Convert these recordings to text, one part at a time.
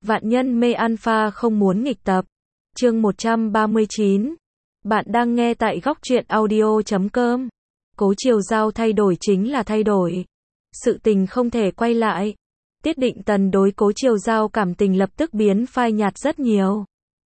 Vạn nhân mê alpha không muốn nghịch tập. Chương 139. Bạn đang nghe tại góc truyện audio.com. Cố Triều Giao thay đổi chính là thay đổi. Sự tình không thể quay lại. Tiết Định Tần đối Cố Triều Giao cảm tình lập tức biến phai nhạt rất nhiều.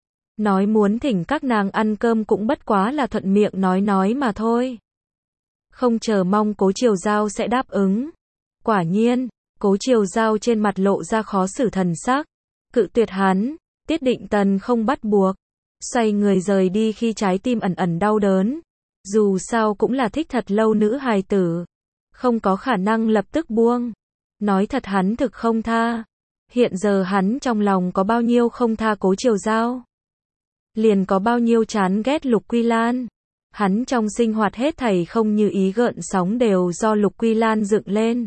Nói muốn thỉnh các nàng ăn cơm cũng bất quá là thuận miệng nói mà thôi. Không chờ mong Cố Triều Giao sẽ đáp ứng. Quả nhiên, Cố Triều Giao trên mặt lộ ra khó xử thần sắc. Cự tuyệt hắn, Tiết Định Tần không bắt buộc. Xoay người rời đi khi trái tim ẩn ẩn đau đớn. Dù sao cũng là thích thật lâu nữ hài tử. Không có khả năng lập tức buông. Nói thật hắn thực không tha. Hiện giờ hắn trong lòng có bao nhiêu không tha Cố Triều Giao. Liền có bao nhiêu chán ghét Lục Quy Lan. Hắn trong sinh hoạt hết thảy không như ý gợn sóng đều do Lục Quy Lan dựng lên.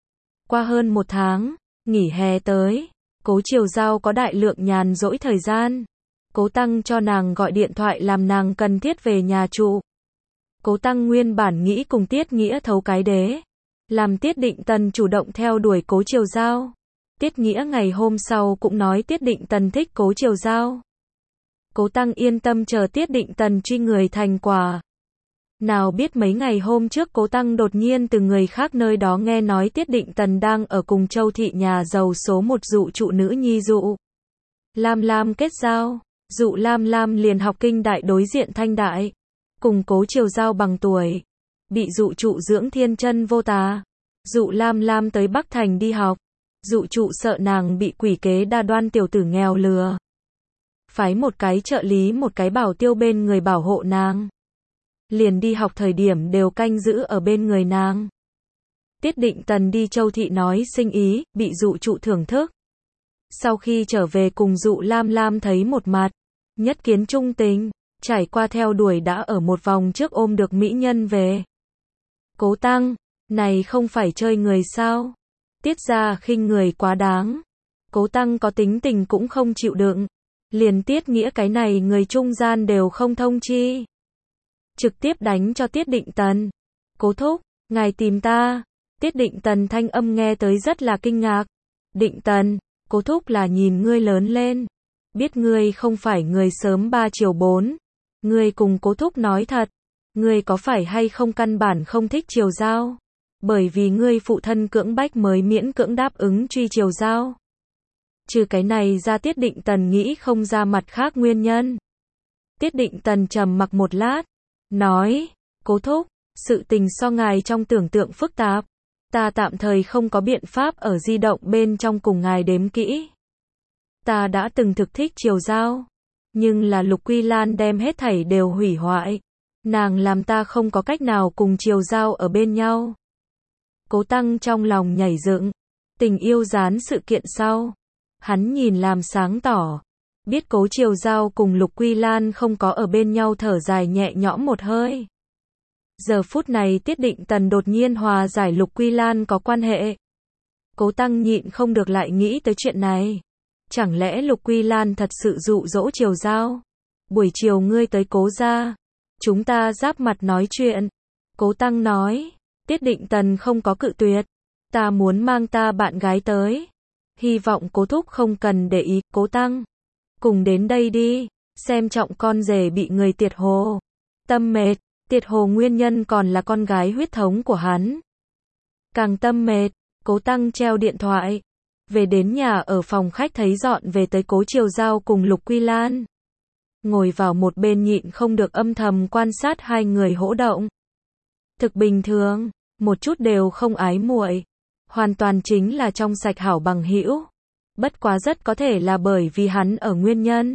Qua hơn 1 tháng, nghỉ hè tới. Cố Triều Giao có đại lượng nhàn rỗi thời gian. Cố Tăng cho nàng gọi điện thoại làm nàng cần thiết về nhà trụ. Cố Tăng nguyên bản nghĩ cùng Tiết Nghĩa thấu cái đế. Làm Tiết Định Tần chủ động theo đuổi Cố Triều Giao. Tiết Nghĩa ngày hôm sau cũng nói Tiết Định Tần thích Cố Triều Giao. Cố Tăng yên tâm chờ Tiết Định Tần truy người thành quả. Nào biết mấy ngày hôm trước Cố Tăng đột nhiên từ người khác nơi đó nghe nói Tiết Định Tần đang ở cùng Châu thị nhà giàu số 1 dụ trụ nữ nhi Dụ Lam Lam kết giao. Dụ Lam Lam liền học kinh đại đối diện Thanh Đại. Cùng Cố Triều Giao bằng tuổi. Bị dụ trụ dưỡng thiên chân vô tà. Dụ Lam Lam tới Bắc Thành đi học. Dụ trụ sợ nàng bị quỷ kế đa đoan tiểu tử nghèo lừa. Phái một cái trợ lý một cái bảo tiêu bên người bảo hộ nàng. Liền đi học thời điểm đều canh giữ ở bên người nàng. Tiết Định Tần đi Châu thị nói sinh ý, bị dụ trụ thưởng thức. Sau khi trở về cùng Dụ Lam Lam thấy một mặt, nhất kiến trung tình, trải qua theo đuổi đã ở một vòng trước ôm được mỹ nhân về. Cố Tăng, này không phải chơi người sao? Tiết ra khinh người quá đáng. Cố Tăng có tính tình cũng không chịu đựng. Liền Tiết Nghĩa cái này người trung gian đều không thông chi. Trực tiếp đánh cho Tiết Định Tần. Cố thúc, ngài tìm ta. Tiết Định Tần thanh âm nghe tới rất là kinh ngạc. Định Tần, cố thúc là nhìn ngươi lớn lên. Biết ngươi không phải người sớm 3 chiều 4. Ngươi cùng cố thúc nói thật. Ngươi có phải hay không căn bản không thích Triều Giao? Bởi vì ngươi phụ thân cưỡng bách mới miễn cưỡng đáp ứng truy Triều Giao. Trừ cái này ra Tiết Định Tần nghĩ không ra mặt khác nguyên nhân. Tiết Định Tần trầm mặc một lát. Nói, cố thúc, sự tình so ngài trong tưởng tượng phức tạp. Ta tạm thời không có biện pháp ở di động bên trong cùng ngài đếm kỹ. Ta đã từng thực thích Triều Giao. Nhưng là Lục Quy Lan đem hết thảy đều hủy hoại. Nàng làm ta không có cách nào cùng Triều Giao ở bên nhau. Cố Tăng trong lòng nhảy dựng. Tình yêu gián sự kiện sau. Hắn nhìn làm sáng tỏ. Biết Cố Triều Giao cùng Lục Quy Lan không có ở bên nhau thở dài nhẹ nhõm một hơi. Giờ phút này Tiết Định Tần đột nhiên hòa giải Lục Quy Lan có quan hệ. Cố Tăng nhịn không được lại nghĩ tới chuyện này. Chẳng lẽ Lục Quy Lan thật sự dụ dỗ Triều Giao? Buổi chiều ngươi tới Cố gia. Chúng ta giáp mặt nói chuyện. Cố Tăng nói. Tiết Định Tần không có cự tuyệt. Ta muốn mang ta bạn gái tới. Hy vọng cố thúc không cần để ý. Cố Tăng. Cùng đến đây đi. Xem trọng con rể bị người tiệt hồ. Tâm mệt. Tiệt hồ nguyên nhân còn là con gái huyết thống của hắn. Càng tâm mệt. Cố Tăng treo điện thoại. Về đến nhà ở phòng khách thấy dọn về tới Cố Triều Giao cùng Lục Quy Lan. Ngồi vào một bên nhịn không được âm thầm quan sát hai người hỗ động. Thực bình thường. Một chút đều không ái muội. Hoàn toàn chính là trong sạch hảo bằng hữu. Bất quá rất có thể là bởi vì hắn ở nguyên nhân.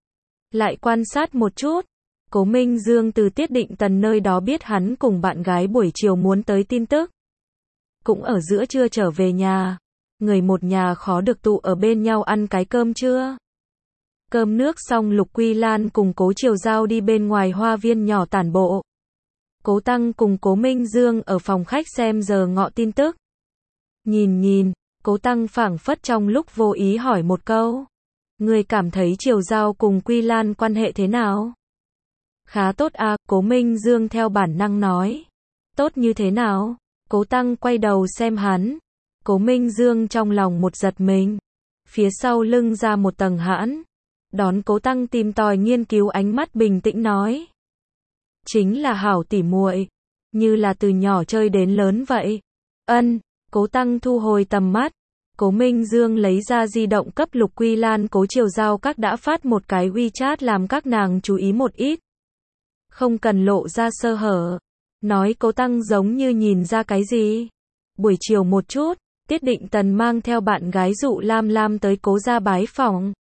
Lại quan sát một chút. Cố Minh Dương từ Tiết Định Tần nơi đó biết hắn cùng bạn gái buổi chiều muốn tới tin tức. Cũng ở giữa trưa trở về nhà. Người một nhà khó được tụ ở bên nhau ăn cái cơm trưa. Cơm nước xong Lục Quy Lan cùng Cố Triều Giao đi bên ngoài hoa viên nhỏ tản bộ. Cố Tăng cùng Cố Minh Dương ở phòng khách xem giờ ngọ tin tức. Nhìn, Cố Tăng phảng phất trong lúc vô ý hỏi một câu. Người cảm thấy Triều Giao cùng Quy Lan quan hệ thế nào? Khá tốt à, Cố Minh Dương theo bản năng nói. Tốt như thế nào? Cố Tăng quay đầu xem hắn. Cố Minh Dương trong lòng một giật mình. phía sau lưng ra một tầng hãn. Đón Cố Tăng tìm tòi nghiên cứu, ánh mắt bình tĩnh nói. Chính là hảo tỉ muội, như là từ nhỏ chơi đến lớn vậy. Ân, Cố Tăng thu hồi tầm mắt. Cố Minh Dương lấy ra di động cấp Lục Quy Lan, Cố Triều Giao các đã phát một cái WeChat làm các nàng chú ý một ít. Không cần lộ ra sơ hở. Nói Cố Tăng giống như nhìn ra cái gì. Buổi chiều một chút, Tiết Định Tần mang theo bạn gái Dụ Lam Lam tới Cố gia bái phỏng.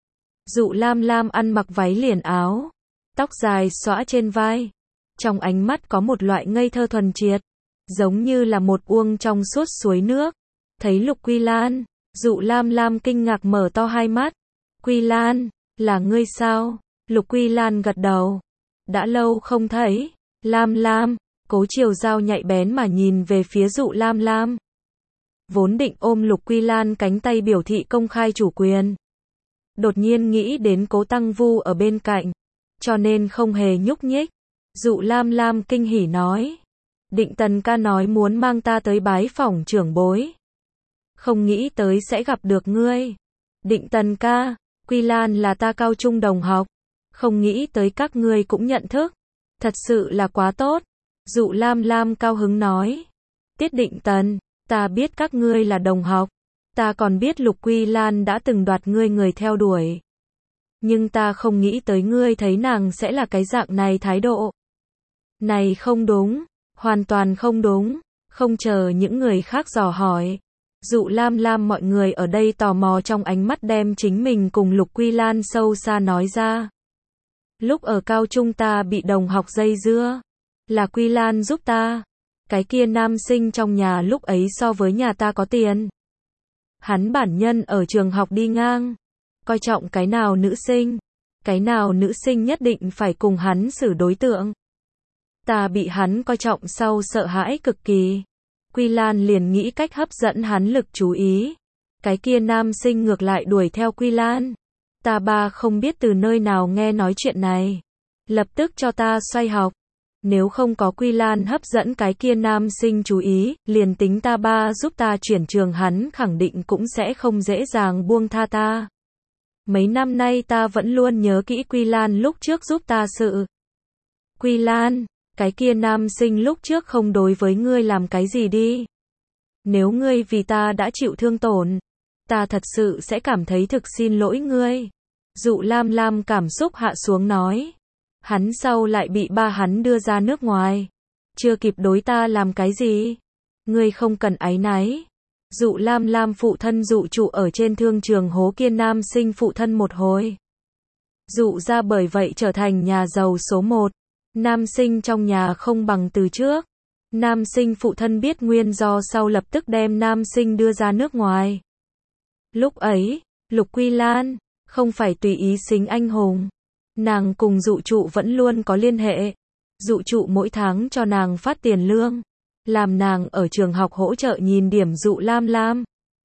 Dụ Lam Lam ăn mặc váy liền áo, tóc dài xõa trên vai. Trong ánh mắt có một loại ngây thơ thuần triệt, giống như là một uông trong suốt suối nước. Thấy Lục Quy Lan, Dụ Lam Lam kinh ngạc mở to hai mắt. Quy Lan, là ngươi sao? Lục Quy Lan gật đầu. Đã lâu không thấy. Lam Lam, Cố Triều Giao nhạy bén mà nhìn về phía Dụ Lam Lam. Vốn định ôm Lục Quy Lan cánh tay biểu thị công khai chủ quyền. Đột nhiên nghĩ đến Cố Tăng Vu ở bên cạnh, cho nên không hề nhúc nhích. Dụ Lam Lam kinh hỉ nói. Định Tần ca nói muốn mang ta tới bái phỏng trưởng bối. Không nghĩ tới sẽ gặp được ngươi. Định Tần ca, Quy Lan là ta cao trung đồng học. Không nghĩ tới các ngươi cũng nhận thức. Thật sự là quá tốt. Dụ Lam Lam cao hứng nói. Tiết Định Tần, ta biết các ngươi là đồng học. Ta còn biết Lục Quy Lan đã từng đoạt ngươi người theo đuổi. Nhưng ta không nghĩ tới ngươi thấy nàng sẽ là cái dạng này thái độ. Này không đúng, hoàn toàn không đúng. Không chờ những người khác dò hỏi. Dụ Lam Lam mọi người ở đây tò mò trong ánh mắt đem chính mình cùng Lục Quy Lan sâu xa nói ra. Lúc ở cao trung ta bị đồng học dây dưa. Là Quy Lan giúp ta. Cái kia nam sinh trong nhà lúc ấy so với nhà ta có tiền. Hắn bản nhân ở trường học đi ngang. Coi trọng cái nào nữ sinh. Cái nào nữ sinh nhất định phải cùng hắn xử đối tượng. Ta bị hắn coi trọng sau sợ hãi cực kỳ. Quy Lan liền nghĩ cách hấp dẫn hắn lực chú ý. Cái kia nam sinh ngược lại đuổi theo Quy Lan. Ta ba không biết từ nơi nào nghe nói chuyện này. Lập tức cho ta xoay học. Nếu không có Quy Lan hấp dẫn cái kia nam sinh chú ý, liền tính ta ba giúp ta chuyển trường hắn khẳng định cũng sẽ không dễ dàng buông tha ta. Mấy năm nay ta vẫn luôn nhớ kỹ Quy Lan lúc trước giúp ta sự. Quy Lan, cái kia nam sinh lúc trước không đối với ngươi làm cái gì đi. Nếu ngươi vì ta đã chịu thương tổn, ta thật sự sẽ cảm thấy thực xin lỗi ngươi. Dụ Lam Lam cảm xúc hạ xuống nói. Hắn sau lại bị ba hắn đưa ra nước ngoài. Chưa kịp đối ta làm cái gì. Ngươi không cần áy náy. Dụ Lam Lam phụ thân Dụ trụ ở trên thương trường hố kiên nam sinh phụ thân một hồi. Dụ ra bởi vậy trở thành nhà giàu số 1. Nam sinh trong nhà không bằng từ trước. Nam sinh phụ thân biết nguyên do sau lập tức đem nam sinh đưa ra nước ngoài. Lúc ấy, Lục Quy Lan không phải tùy ý xính anh hùng. Nàng cùng Dụ trụ vẫn luôn có liên hệ. Dụ trụ mỗi tháng cho nàng phát tiền lương. Làm nàng ở trường học hỗ trợ nhìn điểm Dụ Lam Lam.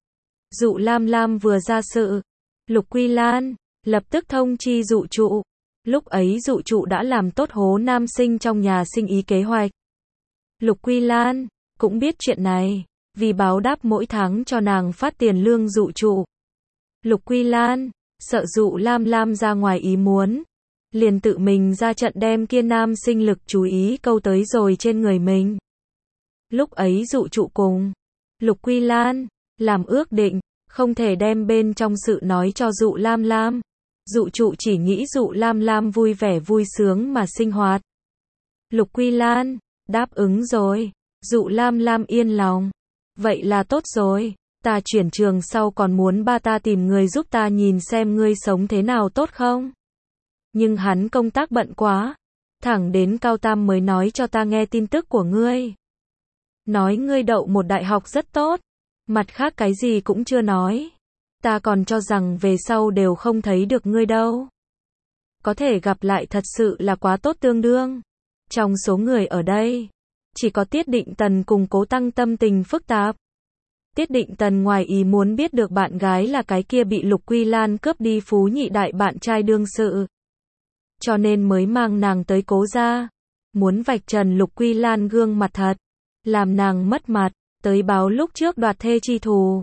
Dụ Lam Lam vừa ra sự. Lục Quy Lan lập tức thông chi Dụ trụ. Lúc ấy Dụ trụ đã làm tốt hố nam sinh trong nhà sinh ý kế hoạch. Lục Quy Lan cũng biết chuyện này. Vì báo đáp mỗi tháng cho nàng phát tiền lương Dụ trụ. Lục Quy Lan sợ Dụ Lam Lam ra ngoài ý muốn. Liền tự mình ra trận đem kia nam sinh lực chú ý câu tới rồi trên người mình. Lúc ấy Dụ trụ cùng Lục Quy Lan làm ước định, không thể đem bên trong sự nói cho Dụ Lam Lam. Dụ trụ chỉ nghĩ Dụ Lam Lam vui vẻ vui sướng mà sinh hoạt. Lục Quy Lan đáp ứng rồi. Dụ Lam Lam yên lòng. Vậy là tốt rồi. Ta chuyển trường sau còn muốn ba ta tìm người giúp ta nhìn xem ngươi sống thế nào tốt không? Nhưng hắn công tác bận quá. Thẳng đến cao tam mới nói cho ta nghe tin tức của ngươi. Nói ngươi đậu một đại học rất tốt. Mặt khác cái gì cũng chưa nói. Ta còn cho rằng về sau đều không thấy được ngươi đâu. Có thể gặp lại thật sự là quá tốt tương đương. Trong số người ở đây, chỉ có Tiết Định Tần cùng Cố Tăng tâm tình phức tạp. Tiết Định Tần ngoài ý muốn biết được bạn gái là cái kia bị Lục Quy Lan cướp đi phú nhị đại bạn trai đương sự. Cho nên mới mang nàng tới Cố gia. Muốn vạch trần Lục Quy Lan gương mặt thật. Làm nàng mất mặt, tới báo lúc trước đoạt thê chi thù.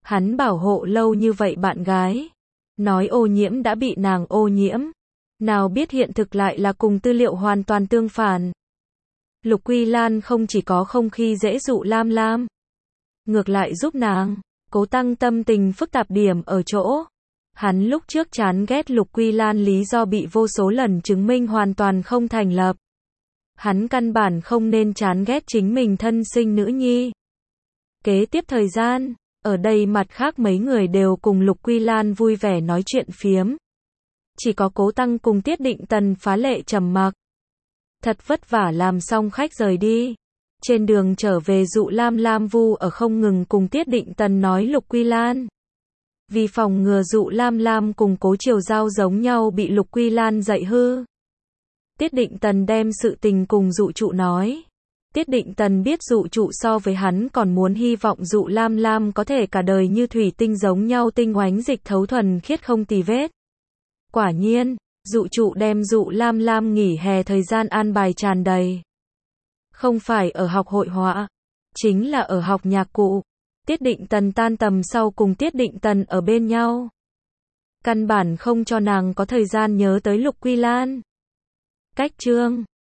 Hắn bảo hộ lâu như vậy bạn gái. Nói ô nhiễm đã bị nàng ô nhiễm. Nào biết hiện thực lại là cùng tư liệu hoàn toàn tương phản. Lục Quy Lan không chỉ có không khi dễ dụ Lam Lam, ngược lại giúp nàng. Cố Tăng tâm tình phức tạp điểm ở chỗ, hắn lúc trước chán ghét Lục Quy Lan lý do bị vô số lần chứng minh hoàn toàn không thành lập. Hắn căn bản không nên chán ghét chính mình thân sinh nữ nhi. Kế tiếp thời gian, ở đây mặt khác mấy người đều cùng Lục Quy Lan vui vẻ nói chuyện phiếm. Chỉ có Cố Tăng cùng Tiết Định Tần phá lệ trầm mặc. Thật vất vả làm xong khách rời đi. Trên đường trở về dụ Lam Lam vu ở không ngừng cùng Tiết Định Tần nói Lục Quy Lan. Vì phòng ngừa dụ Lam Lam cùng Cố Triều Giao giống nhau bị Lục Quy Lan dạy hư. Tiết Định Tần đem sự tình cùng dụ trụ nói. Tiết Định Tần biết dụ trụ so với hắn còn muốn hy vọng dụ Lam Lam có thể cả đời như thủy tinh giống nhau tinh oánh dịch thấu thuần khiết không tì vết. Quả nhiên, dụ trụ đem dụ Lam Lam nghỉ hè thời gian an bài tràn đầy. Không phải ở học hội họa, chính là ở học nhạc cụ. Tiết Định Tần tan tầm sau cùng Tiết Định Tần ở bên nhau. Căn bản không cho nàng có thời gian nhớ tới Lục Quy Lan. Cách chương